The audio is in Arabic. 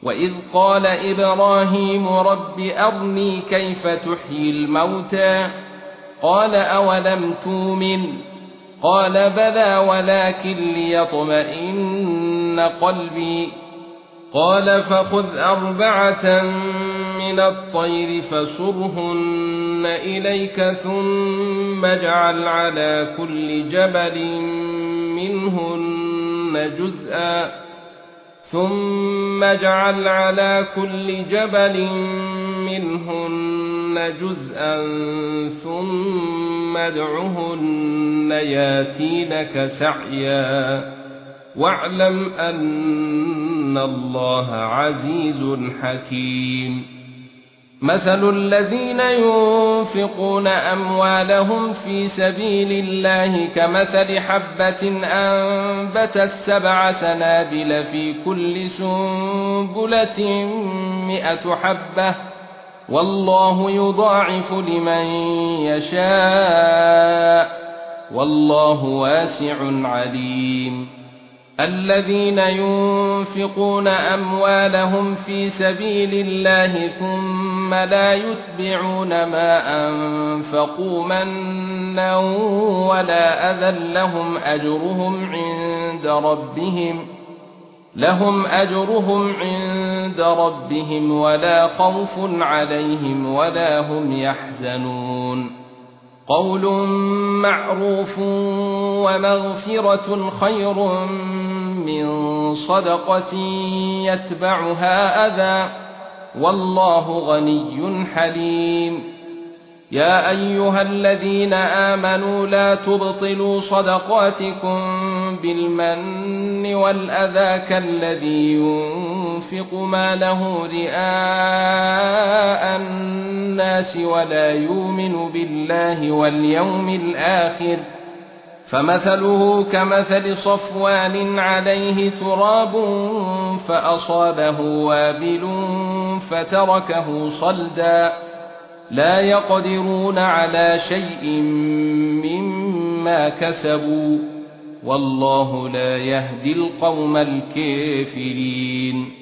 وَإِذْ قَالَ إِبْرَاهِيمُ رَبِّ أَرْنِي كَيْفَ تُحْيِي الْمَوْتَى قَالَ أَوَلَمْ تُؤْمِنْ قَالَ بَلَى وَلَكِنْ لِيَطْمَئِنَّ قَلْبِي قَالَ فَخُذْ 4 من الطَّيْرِ فَصُرْهُنَّ إِلَيْكَ ثُمَّ اجْعَلْ عَلَى كُلِّ جَبَلٍ منهن جزءا ثم ادعهن ياتينك سعيا واعلم أن الله عزيز حكيم مثل الذين ينفقون أموالهم في سبيل الله كمثل حبة أنبتت 7 سنابل في كل سنبلة 100 حبة والله يضاعف لمن يشاء والله واسع عليم الذين ينفقون أموالهم في سبيل الله ثم لا يتبعون ما أنفقوا منا ولا أذى لهم أجرهم عند ربهم ولا خوف عليهم ولا هم يحزنون قول معروف ومغفرة خير من صدقة يتبعها أذى والله غني حليم يا أيها الذين آمنوا لا تبطلوا صدقاتكم بالمن والأذى كالذي ينفق ماله رئاء الناس ولا يؤمن بالله واليوم الآخر فمثله كمثل صفوان عليه تراب فأصابه وابل فتركه صلدا لا يقدرون على شيء مما كسبوا والله لا يهدي القوم الكافرين